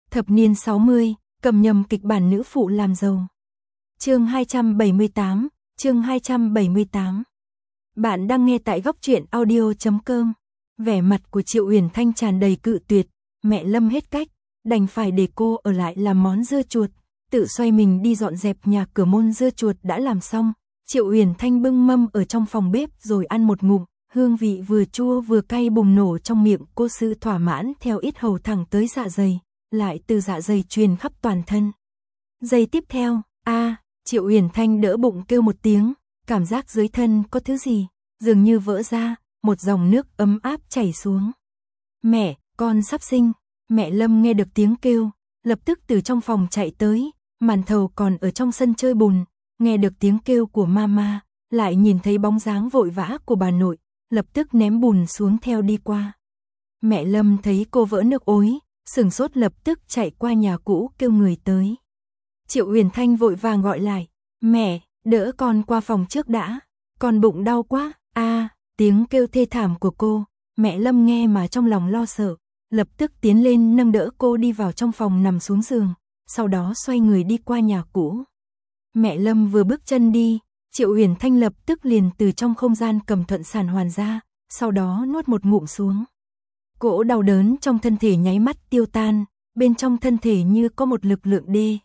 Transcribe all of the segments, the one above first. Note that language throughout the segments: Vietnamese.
Thập niên 60, cầm nhầm kịch bản nữ phụ làm giàu. Chương 278, chương 278. Bạn đang nghe tại góc truyện audio.com. Vẻ mặt của Triệu Uyển Thanh tràn đầy cự tuyệt, mẹ Lâm hết cách, đành phải để cô ở lại làm món dưa chuột, tự xoay mình đi dọn dẹp nhà cửa. Môn dưa chuột đã làm xong, Triệu Uyển Thanh bưng mâm ở trong phòng bếp rồi ăn một ngụm, hương vị vừa chua vừa cay bùng nổ trong miệng cô, sự thỏa mãn theo yết hầu thẳng tới dạ dày, lại từ dạ dày truyền khắp toàn thân. Giây tiếp theo, Triệu Uyển Thanh đỡ bụng kêu một tiếng, cảm giác dưới thân có thứ gì dường như vỡ ra, một dòng nước ấm áp chảy xuống. Mẹ, con sắp sinh. Mẹ Lâm nghe được tiếng kêu, lập tức từ trong phòng chạy tới, Màn Thầu còn ở trong sân chơi bùn, nghe được tiếng kêu của mama, lại nhìn thấy bóng dáng vội vã của bà nội, lập tức ném bùn xuống theo đi qua. Mẹ Lâm thấy cô vỡ nước ối, sửng sốt lập tức chạy qua nhà cũ kêu người tới. Triệu Uyển Thanh vội vàng gọi lại, mẹ, đỡ con qua phòng trước đã, con bụng đau quá. Tiếng kêu thê thảm của cô, mẹ Lâm nghe mà trong lòng lo sợ, lập tức tiến lên nâng đỡ cô đi vào trong phòng nằm xuống giường, sau đó xoay người đi qua nhà cũ. Mẹ Lâm vừa bước chân đi, Triệu Uyển Thanh lập tức liền từ trong không gian cầm thuận sản hoàn ra, sau đó nuốt một ngụm xuống. Cỗ đau đớn trong thân thể nháy mắt tiêu tan, bên trong thân thể như có một lực lượng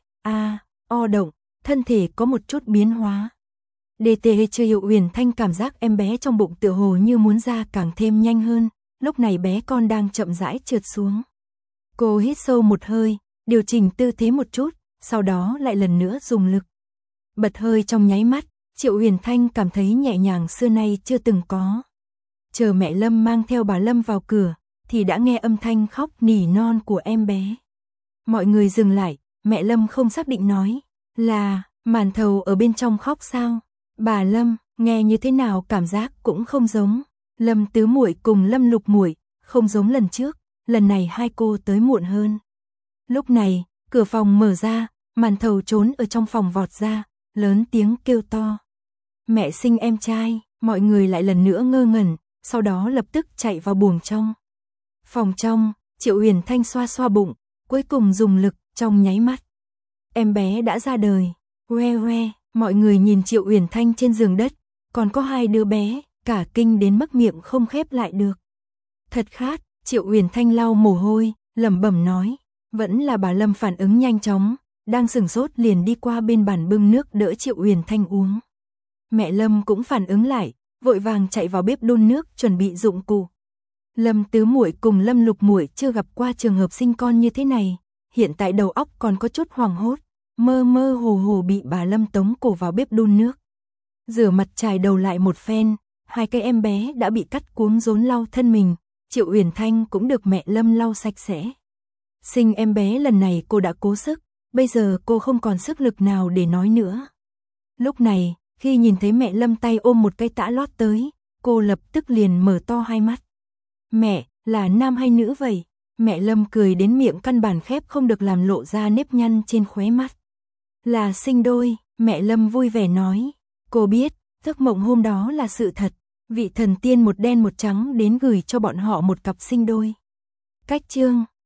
động, thân thể có một chút biến hóa. Triệu Uyển Thanh cảm giác em bé trong bụng tựa hồ như muốn ra càng thêm nhanh hơn, lúc này bé con đang chậm rãi trượt xuống. Cô hít sâu một hơi, điều chỉnh tư thế một chút, sau đó lại lần nữa dùng lực. Bật hơi trong nháy mắt, Triệu Uyển Thanh cảm thấy nhẹ nhàng xưa nay chưa từng có. Chờ mẹ Lâm mang theo bà Lâm vào cửa, thì đã nghe âm thanh khóc nỉ non của em bé. Mọi người dừng lại, mẹ Lâm không xác định nói, là Màn Thầu ở bên trong khóc sao? Bà Lâm, nghe như thế nào cảm giác cũng không giống Lâm Tứ muội cùng Lâm Lục muội, không giống lần trước, lần này hai cô tới muộn hơn. Lúc này, cửa phòng mở ra, Màn Thầu trốn ở trong phòng vọt ra, lớn tiếng kêu to. Mẹ sinh em trai. Mọi người lại lần nữa ngơ ngẩn, sau đó lập tức chạy vào buồng trong. Phòng trong, Triệu Uyển Thanh xoa xoa bụng, cuối cùng dùng lực, trong nháy mắt. Em bé đã ra đời. Mọi người nhìn Triệu Uyển Thanh trên giường đất, còn có hai đứa bé, cả kinh đến mức miệng không khép lại được. Thật khát, Triệu Uyển Thanh lau mồ hôi, lẩm bẩm nói, vẫn là bà Lâm phản ứng nhanh chóng, đang sửng sốt liền đi qua bên bàn bưng nước đỡ Triệu Uyển Thanh uống. Mẹ Lâm cũng phản ứng lại, vội vàng chạy vào bếp đun nước chuẩn bị dụng cụ. Lâm Tứ muội cùng Lâm Lục muội chưa gặp qua trường hợp sinh con như thế này, hiện tại đầu óc còn có chút hoảng hốt, mơ mơ hồ hồ bị bà Lâm tống cổ vào bếp đun nước. Rửa mặt chải đầu lại một phen, hai cái em bé đã bị cắt cuống rốn lau thân mình, Triệu Uyển Thanh cũng được mẹ Lâm lau sạch sẽ. Sinh em bé lần này cô đã cố sức, bây giờ cô không còn sức lực nào để nói nữa. Lúc này, khi nhìn thấy mẹ Lâm tay ôm một cái tã lót tới, cô lập tức liền mở to hai mắt. Mẹ, là nam hay nữ vậy? Mẹ Lâm cười đến miệng căn bản khép không được làm lộ ra nếp nhăn trên khóe mắt. Là sinh đôi, mẹ Lâm vui vẻ nói. Cô biết, giấc mộng hôm đó là sự thật, vị thần tiên một đen một trắng đến gửi cho bọn họ một cặp sinh đôi. Cách chương